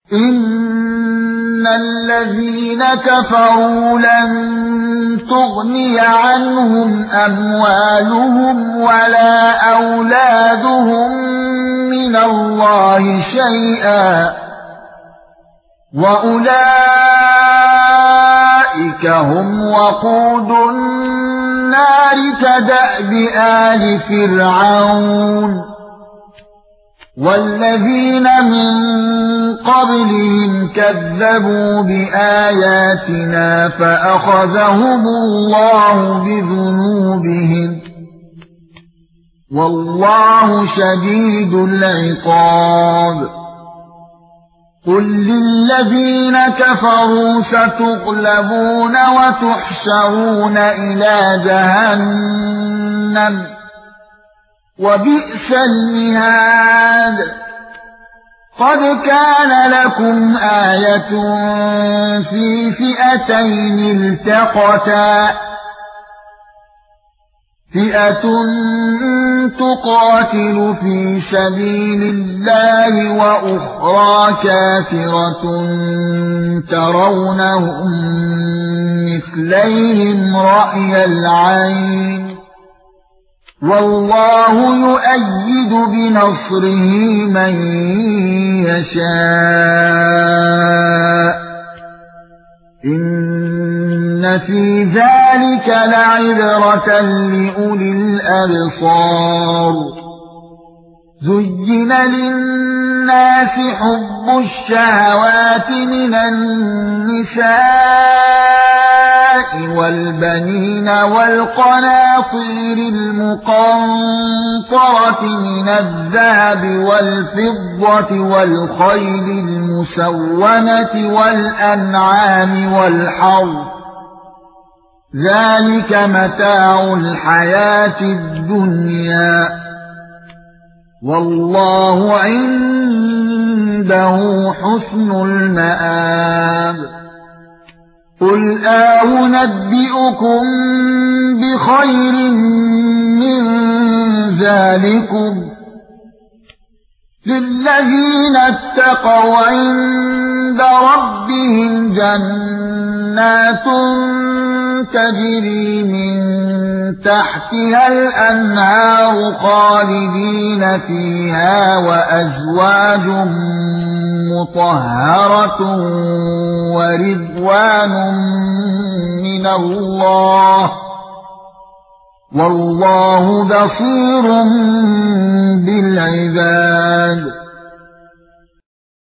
إن الذين كفروا لن تغني عنهم أموالهم ولا أولادهم من الله شيئا وأولئك هم وقود النار كدأب آل فرعون والذين من قبلهم كذبوا بآياتنا فأخذهم الله بذنوبهم والله شديد العقاب قل للذين كفروا ستغلبون وتحشرون إلى جهنم وبئس المهاد قد كان لكم آية في فئتين التقتا فئة تقاتل في سبيل الله وأخرى كافرة ترونهم مثليهم رأي العين والله يؤيد بنصره من يشاء إن في ذلك لعبرة لأولي الأبصار زين للناس حب الشهوات من النساء والبنين والقناطير المقنطرة من الذهب والفضة والخيل المسومة والأنعام والحرث ذلك متاع الحياة الدنيا والله عنده حسن المآب قل أنبئكم بخير من ذلكم للذين اتقوا عند ربهم جنات تجري من تحتها الأنهار خالدين فيها وأزواج مطهرة ورضوان من الله والله بصير بالعباد